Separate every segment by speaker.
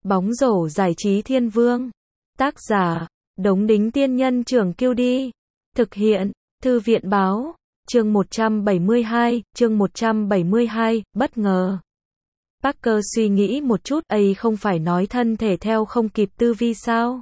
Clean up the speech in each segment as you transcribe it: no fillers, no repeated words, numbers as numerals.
Speaker 1: Bóng rổ giải trí thiên vương. Tác giả, Đống Đính Tiên Nhân Trưởng Kiêu Đi. Thực hiện, Thư viện Báo. Chương 172, bất ngờ. Parker suy nghĩ một chút, ấy không phải nói thân thể theo không kịp tư vi sao?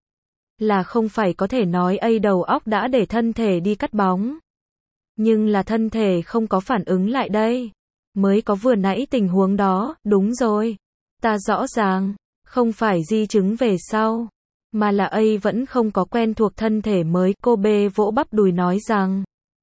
Speaker 1: Là không phải có thể nói ấy đầu óc đã để thân thể đi cắt bóng. Nhưng là thân thể không có phản ứng lại đây. Mới có vừa nãy tình huống đó, đúng rồi. Ta rõ ràng, không phải di chứng về sau, mà là ấy vẫn không có quen thuộc thân thể mới. Cô B vỗ bắp đùi nói rằng,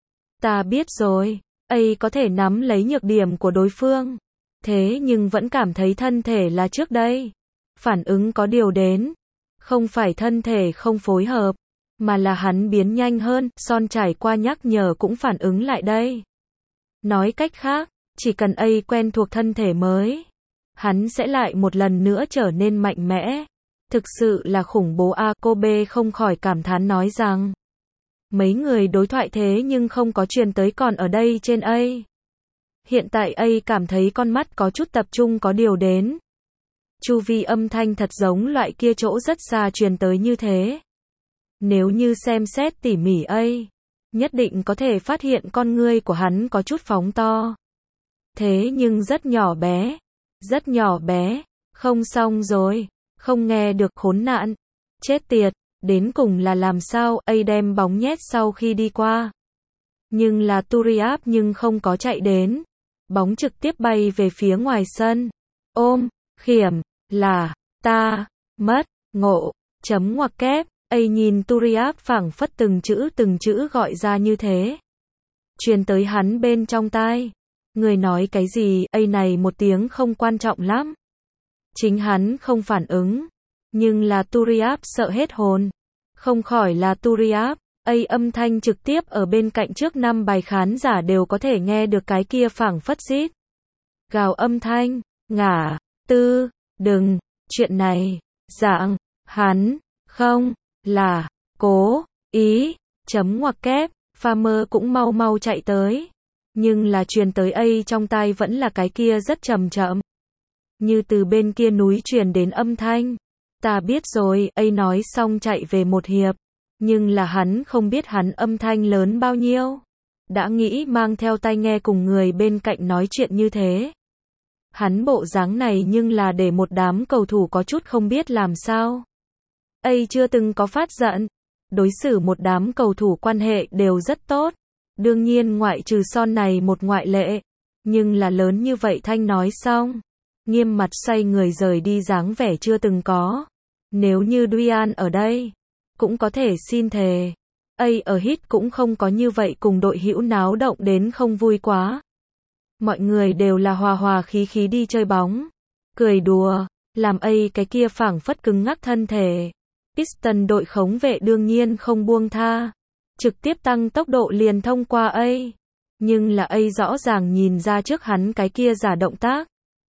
Speaker 1: ta biết rồi, ấy có thể nắm lấy nhược điểm của đối phương. Thế nhưng vẫn cảm thấy thân thể là trước đây. Phản ứng có điều đến. Không phải thân thể không phối hợp, mà là hắn biến nhanh hơn, Son trải qua nhắc nhở cũng phản ứng lại đây. Nói cách khác, chỉ cần ấy quen thuộc thân thể mới, hắn sẽ lại một lần nữa trở nên mạnh mẽ. Thực sự là khủng bố a. Cô B không khỏi cảm thán nói rằng, mấy người đối thoại thế nhưng không có truyền tới còn ở đây trên A. Hiện tại A cảm thấy con mắt có chút tập trung có điều đến. Chu vi âm thanh thật giống loại kia chỗ rất xa truyền tới như thế. Nếu như xem xét tỉ mỉ A, nhất định có thể phát hiện con ngươi của hắn có chút phóng to. Thế nhưng rất nhỏ bé. Rất nhỏ bé. Không xong rồi. Không nghe được, khốn nạn. Chết tiệt. Đến cùng là làm sao A đem bóng nhét sau khi đi qua. Nhưng là Turiaf nhưng không có chạy đến. Bóng trực tiếp bay về phía ngoài sân. Ôm, khiểm, là, ta, mất, ngộ, chấm ngoặc kép. A nhìn Turiaf phảng phất từng chữ gọi ra như thế. Truyền tới hắn bên trong tai. Người nói cái gì, A này một tiếng không quan trọng lắm. Chính hắn không phản ứng. Nhưng là Turiaf sợ hết hồn. Không khỏi là Turiaf. A âm thanh trực tiếp ở bên cạnh trước 5 bài khán giả đều có thể nghe được cái kia phảng phất rít gào âm thanh. Ngả, tư, đừng, chuyện này, dạng, hắn, không, là, cố, ý, chấm ngoặc kép. Farmer cũng mau mau chạy tới. Nhưng là truyền tới A trong tai vẫn là cái kia rất chậm chậm. Như từ bên kia núi truyền đến âm thanh. Ta biết rồi, A nói xong chạy về một hiệp. Nhưng là hắn không biết hắn âm thanh lớn bao nhiêu. Đã nghĩ mang theo tai nghe cùng người bên cạnh nói chuyện như thế. Hắn bộ dáng này nhưng là để một đám cầu thủ có chút không biết làm sao. A chưa từng có phát giận. Đối xử một đám cầu thủ quan hệ đều rất tốt. Đương nhiên ngoại trừ Son này một ngoại lệ. Nhưng là lớn như vậy thanh nói xong. Nghiêm mặt xoay người rời đi dáng vẻ chưa từng có. Nếu như Duyan ở đây, cũng có thể xin thề. A ở hit cũng không có như vậy cùng đội hữu náo động đến không vui quá. Mọi người đều là hòa hòa khí khí đi chơi bóng. Cười đùa, làm A cái kia phảng phất cứng ngắc thân thể. Piston đội khống vệ đương nhiên không buông tha. Trực tiếp tăng tốc độ liền thông qua A. Nhưng là A rõ ràng nhìn ra trước hắn cái kia giả động tác.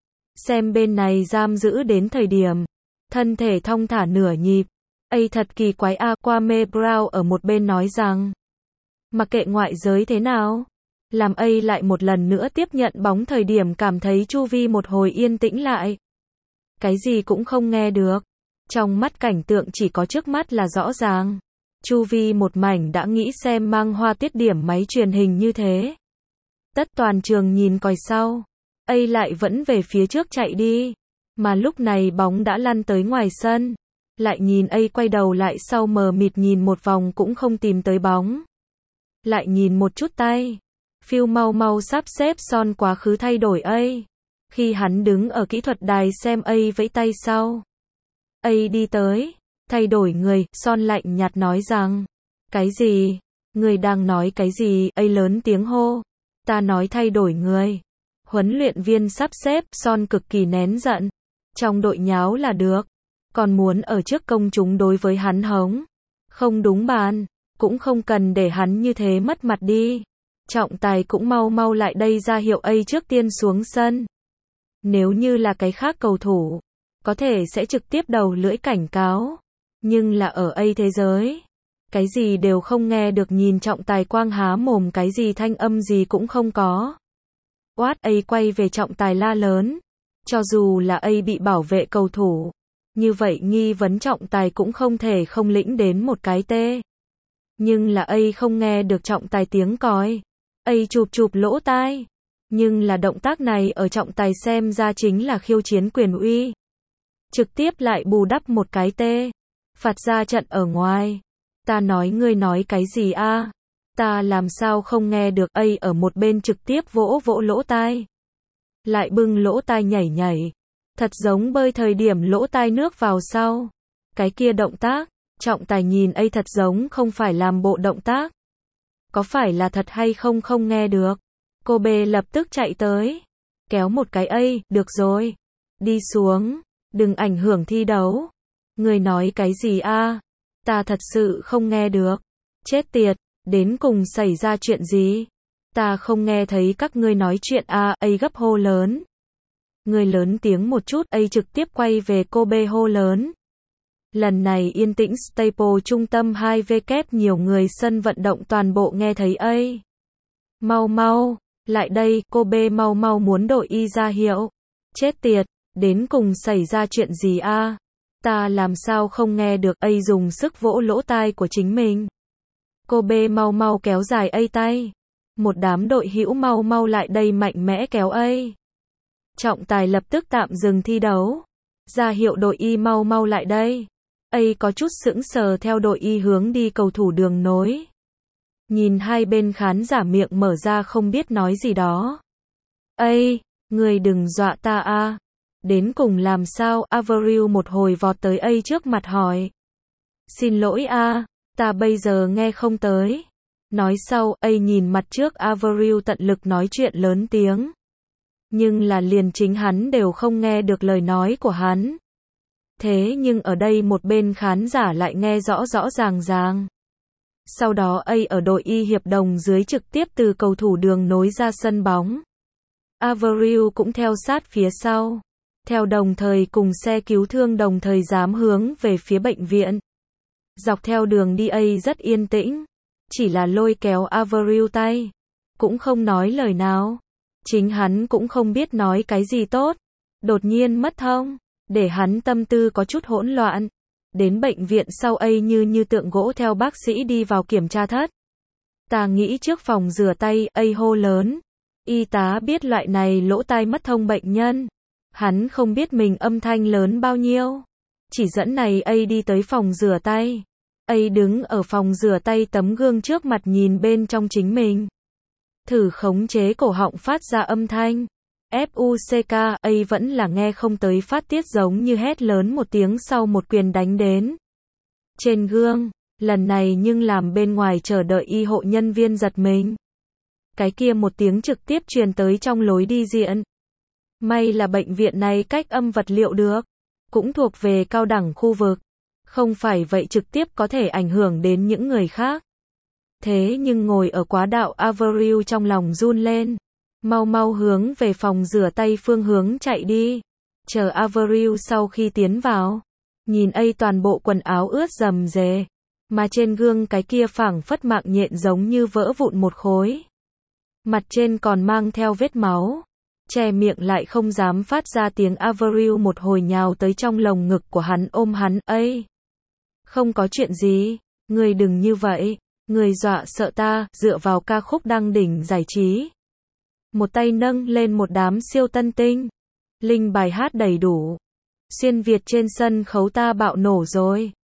Speaker 1: Xem bên này giam giữ đến thời điểm. Thân thể thong thả nửa nhịp. A thật kỳ quái a. Kwame Brown ở một bên nói rằng. Mặc kệ ngoại giới thế nào. Làm A lại một lần nữa tiếp nhận bóng thời điểm cảm thấy chu vi một hồi yên tĩnh lại. Cái gì cũng không nghe được. Trong mắt cảnh tượng chỉ có trước mắt là rõ ràng. Chu vi một mảnh đã nghĩ xem mang hoa tiết điểm máy truyền hình như thế. Tất toàn trường nhìn còi sau. A lại vẫn về phía trước chạy đi. Mà lúc này bóng đã lăn tới ngoài sân. Lại nhìn A quay đầu lại sau mờ mịt nhìn một vòng cũng không tìm tới bóng. Lại nhìn một chút tay. Phil mau mau sắp xếp Son quá khứ thay đổi A. Khi hắn đứng ở kỹ thuật đài xem A vẫy tay sau. A đi tới. Thay đổi người, Son lạnh nhạt nói rằng. Cái gì? Người đang nói cái gì? A lớn tiếng hô. Ta nói thay đổi người. Huấn luyện viên sắp xếp, Son cực kỳ nén giận. Trong đội nháo là được. Còn muốn ở trước công chúng đối với hắn hống. Không đúng bàn. Cũng không cần để hắn như thế mất mặt đi. Trọng tài cũng mau mau lại đây ra hiệu A trước tiên xuống sân. Nếu như là cái khác cầu thủ, có thể sẽ trực tiếp đầu lưỡi cảnh cáo. Nhưng là ở A thế giới. Cái gì đều không nghe được nhìn trọng tài quang há mồm cái gì thanh âm gì cũng không có. A quay về trọng tài la lớn. Cho dù là A bị bảo vệ cầu thủ. Như vậy nghi vấn trọng tài cũng không thể không lĩnh đến một cái tê. Nhưng là ấy không nghe được trọng tài tiếng còi. Ấy chụp chụp lỗ tai. Nhưng là động tác này ở trọng tài xem ra chính là khiêu chiến quyền uy. Trực tiếp lại bù đắp một cái tê. Phạt ra trận ở ngoài. Ta nói ngươi nói cái gì a? Ta làm sao không nghe được, ấy ở một bên trực tiếp vỗ vỗ lỗ tai. Lại bưng lỗ tai nhảy nhảy. Thật giống bơi thời điểm lỗ tai nước vào sau. Cái kia động tác, trọng tài nhìn ấy thật giống không phải làm bộ động tác. Có phải là thật hay không không nghe được. Cô B lập tức chạy tới. Kéo một cái ấy, được rồi. Đi xuống, đừng ảnh hưởng thi đấu. Người nói cái gì a? Ta thật sự không nghe được. Chết tiệt, đến cùng xảy ra chuyện gì? Ta không nghe thấy các ngươi nói chuyện a, ấy gấp hô lớn. Người lớn tiếng một chút, ấy trực tiếp quay về cô B hô lớn. Lần này yên tĩnh Staple trung tâm 2W nhiều người sân vận động toàn bộ nghe thấy ấy. Mau mau, lại đây, cô B mau mau muốn đội y ra hiệu. Chết tiệt, đến cùng xảy ra chuyện gì a? Ta làm sao không nghe được, ấy dùng sức vỗ lỗ tai của chính mình. Cô B mau mau kéo dài ấy tay. Một đám đội hữu mau mau lại đây mạnh mẽ kéo ấy. Trọng tài lập tức tạm dừng thi đấu. Ra hiệu đội y mau mau lại đây. ấy có chút sững sờ theo đội y hướng đi cầu thủ đường nối. Nhìn hai bên khán giả miệng mở ra không biết nói gì đó. Ây, người đừng dọa ta a. Đến cùng làm sao? Avril một hồi vọt tới ấy trước mặt hỏi. Xin lỗi a, ta bây giờ nghe không tới. Nói sau, ấy nhìn mặt trước Avril tận lực nói chuyện lớn tiếng. Nhưng là liền chính hắn đều không nghe được lời nói của hắn. Thế nhưng ở đây một bên khán giả lại nghe rõ rõ ràng ràng. Sau đó ấy ở đội y hiệp đồng dưới trực tiếp từ cầu thủ đường nối ra sân bóng. Avril cũng theo sát phía sau. Theo đồng thời cùng xe cứu thương đồng thời dám hướng về phía bệnh viện. Dọc theo đường đi ấy rất yên tĩnh. Chỉ là lôi kéo Avril tay. Cũng không nói lời nào. Chính hắn cũng không biết nói cái gì tốt. Đột nhiên mất thông. Để hắn tâm tư có chút hỗn loạn. Đến bệnh viện sau ấy như tượng gỗ theo bác sĩ đi vào kiểm tra thất. Ta nghĩ trước phòng rửa tay, ấy hô lớn. Y tá biết loại này lỗ tai mất thông bệnh nhân. Hắn không biết mình âm thanh lớn bao nhiêu. Chỉ dẫn này ấy đi tới phòng rửa tay. Ấy đứng ở phòng rửa tay tấm gương trước mặt nhìn bên trong chính mình. Thử khống chế cổ họng phát ra âm thanh. FUCK, ấy vẫn là nghe không tới phát tiết giống như hét lớn một tiếng sau một quyền đánh đến. Trên gương, lần này nhưng làm bên ngoài chờ đợi y hộ nhân viên giật mình. Cái kia một tiếng trực tiếp truyền tới trong lối đi diện. May là bệnh viện này cách âm vật liệu được. Cũng thuộc về cao đẳng khu vực. Không phải vậy trực tiếp có thể ảnh hưởng đến những người khác. Thế nhưng ngồi ở quá đạo Avril trong lòng run lên. Mau mau hướng về phòng rửa tay phương hướng chạy đi. Chờ Avril sau khi tiến vào. Nhìn ấy toàn bộ quần áo ướt rầm rề. Mà trên gương cái kia phảng phất mạng nhện giống như vỡ vụn một khối. Mặt trên còn mang theo vết máu. Che miệng lại không dám phát ra tiếng. Avril một hồi nhào tới trong lồng ngực của hắn ôm hắn. Ây! Không có chuyện gì. Người đừng như vậy. Người dọa sợ ta. Dựa vào ca khúc đăng đỉnh giải trí. Một tay nâng lên một đám siêu tân tinh. Linh bài hát đầy đủ. Xuyên Việt trên sân khấu ta bạo nổ rồi.